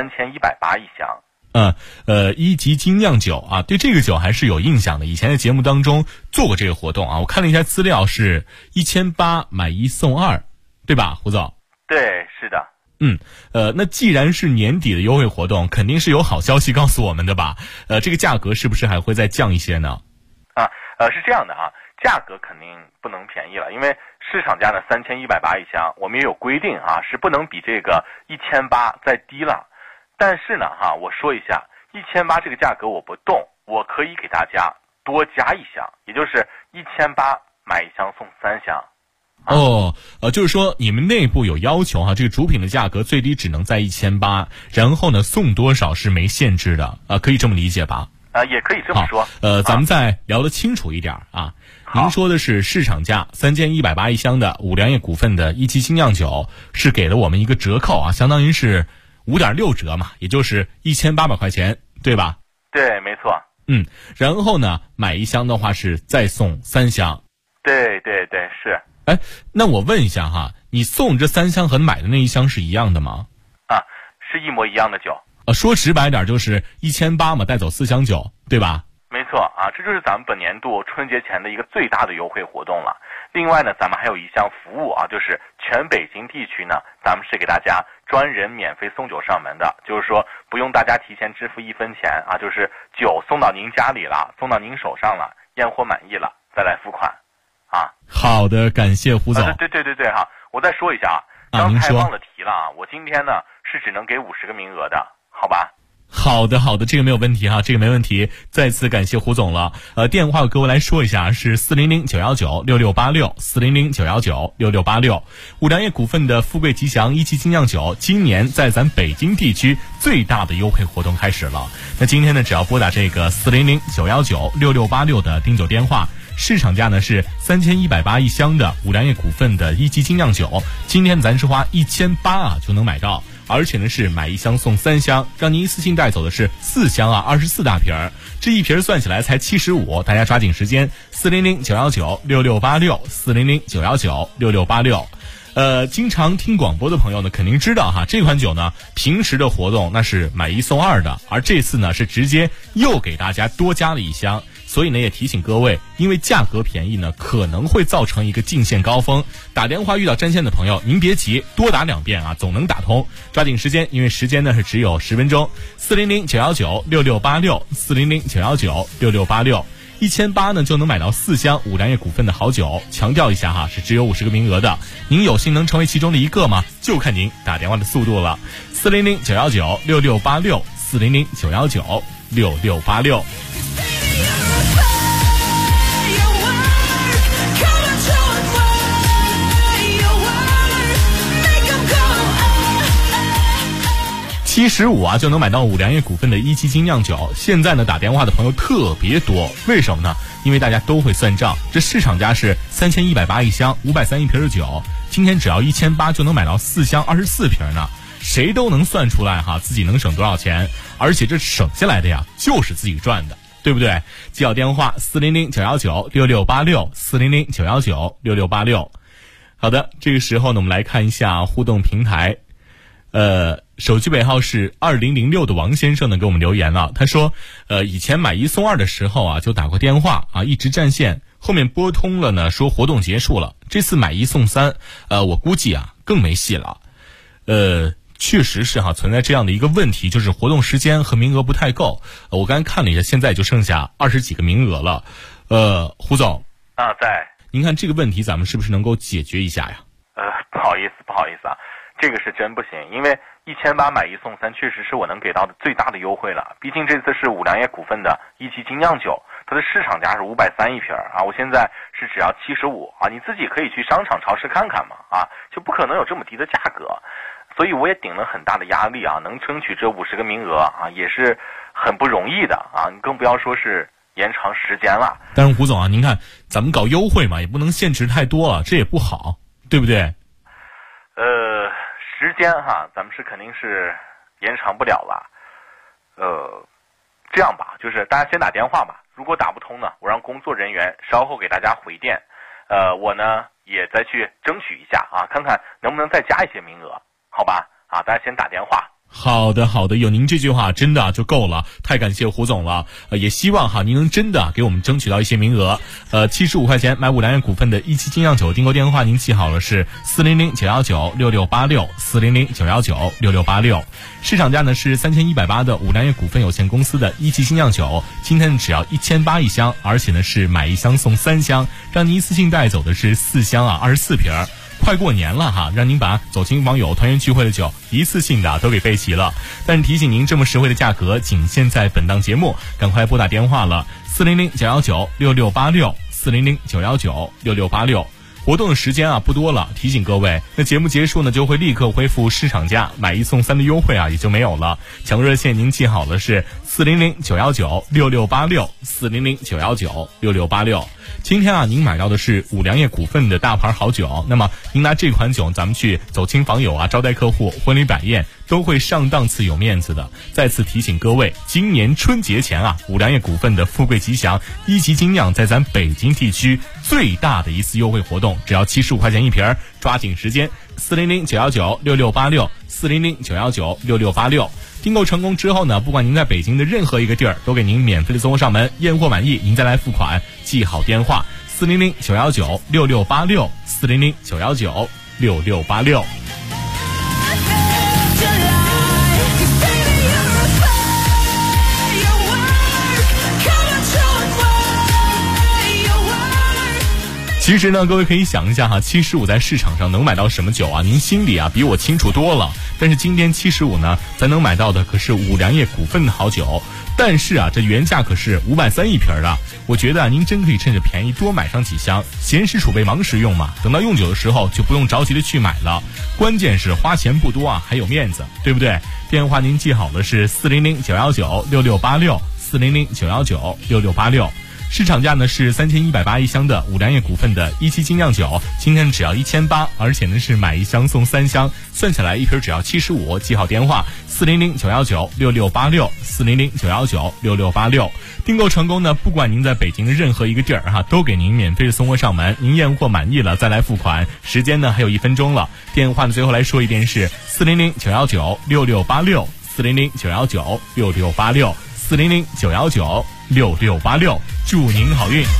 3180一箱。 一级精酿酒对这个酒还是有印象的，以前在节目当中做过这个活动我看了一下资料，是1800买1送2，对吧，胡总？ 对，是的。 那既然是年底的优惠活动，肯定是有好消息告诉我们的吧？这个价格是不是还会再降一些呢？ 是这样的价格肯定不能便宜了，因为市场价呢3180一箱，我们也有规定是不能比这个1800再低了。但是呢我说一下，1800这个价格我不动，我可以给大家多加1箱，也就是1800买1箱送3箱。 就是说你们内部有要求这个主品的价格最低只能在1800，然后呢送多少是没限制的可以这么理解吧？ 也可以这么说。 咱们再聊得清楚一点您说的是市场价3180一箱的五粮液股份的一七星酿酒，是给了我们一个折扣相当于是5.6折嘛，也就是1800块钱，对吧？ 对，没错。 然后呢买1箱的话是再送3箱。 对，是。 那我问一下你送这3箱和买的那1箱是一样的吗？ 是一模一样的酒。 说直白点就是1800嘛，带走4箱酒，对吧？ 没错啊，这就是咱们本年度春节前的一个最大的优惠活动了。另外呢，咱们还有一项服务啊，就是全北京地区呢，咱们是给大家专人免费送酒上门的，就是说不用大家提前支付1分钱啊，就是酒送到您家里了，送到您手上了，验货满意了再来付款啊。好的，感谢胡总。 对哈，我再说一下啊，刚才忘了提了啊，我今天呢是只能给50个名额的，好吧？ 好的，这个没有问题哈，这个没问题。再次感谢胡总了。电话各位来说一下，是400-919-6686，400-919-6686。五粮液股份的富贵吉祥一期精酿酒，今年在咱北京地区最大的优惠活动开始了。那今天呢，只要拨打这个400-919-6686的订酒电话，市场价呢是3180一箱的五粮液股份的一期精酿酒，今天咱是花1800啊就能买到。而且呢是买1箱送3箱，让您一次性带走的是4箱啊，24大瓶儿，这一瓶算起来才75，大家抓紧时间，400-919-6686，400-919-6686。经常听广播的朋友呢，肯定知道哈，这款酒呢，平时的活动那是买1送2的，而这次呢是直接又给大家多加了1箱。所以呢，也提醒各位，因为价格便宜呢，可能会造成一个进线高峰。打电话遇到占线的朋友，您别急，多打2遍啊，总能打通。抓紧时间，因为时间呢是只有10分钟。400-919-6686，400-919-6686，1800呢就能买到4箱五粮液股份的好酒。强调一下哈，是只有50个名额的。您有幸能成为其中的一个吗？就看您打电话的速度了。400-919-6686，400-919-6686。75啊就能买到五粮液股份的一期精酿酒。现在呢打电话的朋友特别多，为什么呢？因为大家都会算账，这市场价是3180一箱，530一瓶的酒，今天只要1800就能买到4箱24瓶呢。谁都能算出来哈，自己能省多少钱，而且这省下来的呀就是自己赚的，对不对？记好电话400-919-6686，400-919-6686。好的，这个时候呢我们来看一下互动平台。手机尾号是2006的王先生呢给我们留言了，他说以前买1送2的时候啊就打过电话啊，一直占线，后面拨通了呢说活动结束了，这次买1送3，我估计啊更没戏了。确实是哈，存在这样的一个问题，就是活动时间和名额不太够。我刚才看了一下，现在就剩下20几个名额了。胡总啊，在您看这个问题咱们是不是能够解决一下呀？ 不好意思啊，这个是真不行，因为1800买1送3确实是我能给到的最大的优惠了。毕竟这次是五粮液股份的一期精酿酒，它的市场价是530一瓶啊，我现在是只要75啊，你自己可以去商场超市看看嘛啊，就不可能有这么低的价格。所以我也顶了很大的压力啊，能争取这50个名额啊，也是很不容易的啊，你更不要说是延长时间了。 但是胡总啊，您看咱们搞优惠嘛，也不能限制太多了，这也不好，对不对？ 时间哈，咱们是肯定是延长不了了。这样吧，就是大家先打电话吧，如果打不通呢，我让工作人员稍后给大家回电。我呢也再去争取一下啊，看看能不能再加一些名额。好吧，啊，大家先打电话。 好的，有您这句话真的就够了，太感谢胡总了。也希望哈您能真的给我们争取到一些名额。75块钱买五粮液股份的一期精酿酒，订购电话您记好了是400-919-6686，400-919-6686。市场价呢是3180的五粮液股份有限公司的一期精酿酒，今天只要1800一箱，而且呢是买1箱送3箱，让您一次性带走的是4箱啊24瓶。快过年了哈，让您把走亲访友团圆聚会的酒一次性的都给备齐了。但是提醒您，这么实惠的价格仅限在本档节目，赶快拨打电话了，400-919-6686，400-919-6686。活动的时间啊不多了，提醒各位，那节目结束呢就会立刻恢复市场价，买1送3的优惠啊也就没有了。抢热线您记好了是400-919-6686，400-919-6686。今天啊您买到的是五粮液股份的大牌好酒，那么您拿这款酒咱们去走亲访友啊，招待客户，婚礼摆宴都会上档次有面子的。再次提醒各位，今年春节前啊，五粮液股份的富贵吉祥一级精酿在咱北京地区最大的一次优惠活动，只要75块钱一瓶，抓紧时间，400-919-6686 400-919-6686。订购成功之后呢，不管您在北京的任何一个地儿，都给您免费的送货上门，验货满意您再来付款。记好电话400-919-6686 400-919-6686。其实呢，各位可以想一下哈，75在市场上能买到什么酒啊？您心里啊比我清楚多了。但是今天75呢，咱能买到的可是五粮液股份的好酒。但是啊，这原价可是530一瓶的。我觉得啊，您真可以趁着便宜多买上几箱，闲时储备忙时用嘛。等到用酒的时候，就不用着急的去买了。关键是花钱不多啊，还有面子，对不对？电话您记好了是400-919-6686 400-919-6686。市场价呢是3180一箱的五粮液股份的17精酿酒，今天只要1800，而且呢是买一箱送3箱，算起来一瓶只要75。记好电话400-919-6686 400-919-6686。订购成功呢，不管您在北京的任何一个地儿哈，都给您免费的送货上门。您验货满意了再来付款，时间呢还有1分钟了。电话呢最后来说一遍是400-919-6686 400-919-6686 400-919-6686。祝您好运。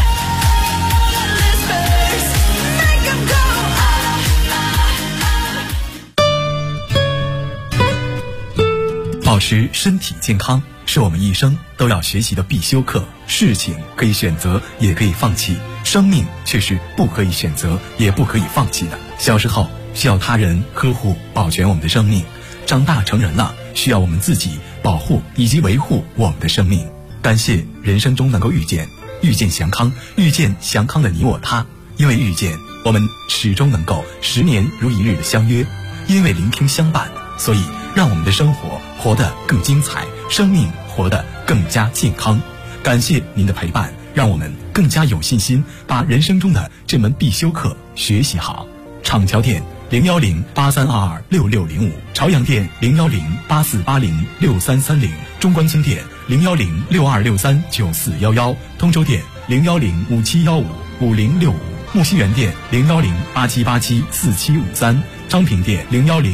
保持身体健康是我们一生都要学习的必修课。事情可以选择，也可以放弃，生命却是不可以选择，也不可以放弃的。小时候需要他人呵护保全我们的生命，长大成人了需要我们自己保护以及维护我们的生命。感谢人生中能够遇见祥康，遇见祥康的你我他。因为遇见，我们始终能够10年如一日的相约；因为聆听相伴，所以让我们的生活活得更精彩，生命活得更加健康。感谢您的陪伴，让我们更加有信心把人生中的这门必修课学习好。厂桥店010-8322-6605，朝阳店010-8480-6330，中关村店010-6263-9411，通州店010-5715-5065，木樨园店010-8787-4753，昌平店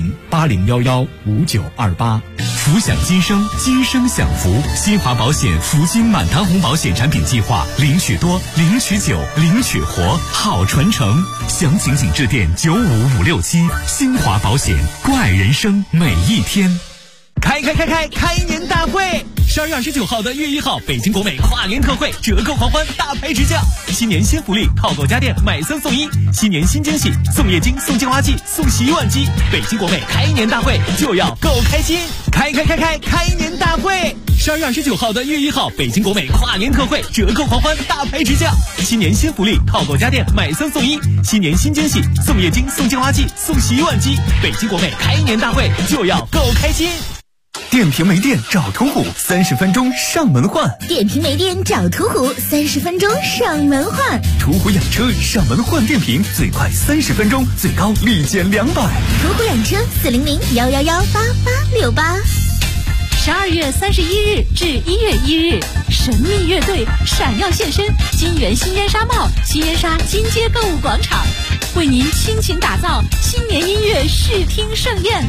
010-8011-5928。 福享今生，今生享福。新华保险福金满堂红保险产品计划，领取多，领取久，领取活，好传承。详情请致电95567。新华保险，怪人生每一天。 开年大会！12月29号的1月1号，北京国美跨年特惠，折扣狂欢，大牌直降。新年新福利，套购家电买3送1，新年新惊喜，送液晶，送净化器，送洗碗机。北京国美开年大会就要够开心！开年大会！12月29号的1月1号，北京国美跨年特惠，折扣狂欢，大牌直降。新年新福利，套购家电买3送1，新年新惊喜，送液晶，送净化器，送洗碗机。北京国美开年大会就要够开心！ 电瓶没电找途虎，30分钟上门换。 电瓶没电找途虎，30分钟上门换。 途虎养车上门换电瓶，最快30分钟，最高立减200。 途虎养车400-111-8868。 12月31日至1月1日，神秘乐队闪耀现身金源新烟沙帽新烟沙金街购物广场，为您倾情打造新年音乐视听盛宴。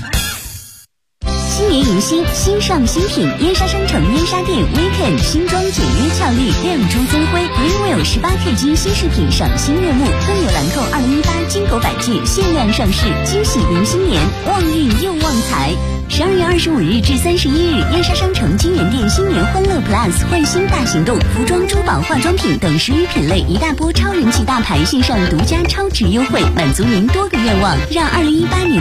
新年迎新，新上新品，燕莎商城燕莎店 Weekend 新装简约俏丽，亮珠增辉 Greenwell 18K 金新饰品赏心悦目，更有兰蔻2018金狗百句限量上市，惊喜迎新年，旺运又旺财。12月25日至31日，燕莎商城金源店新年欢乐 Plus 换新大行动，服装、珠宝、化妆品等10余品类一大波超人气大牌线上独家超值优惠，满足您多个愿望，让2018年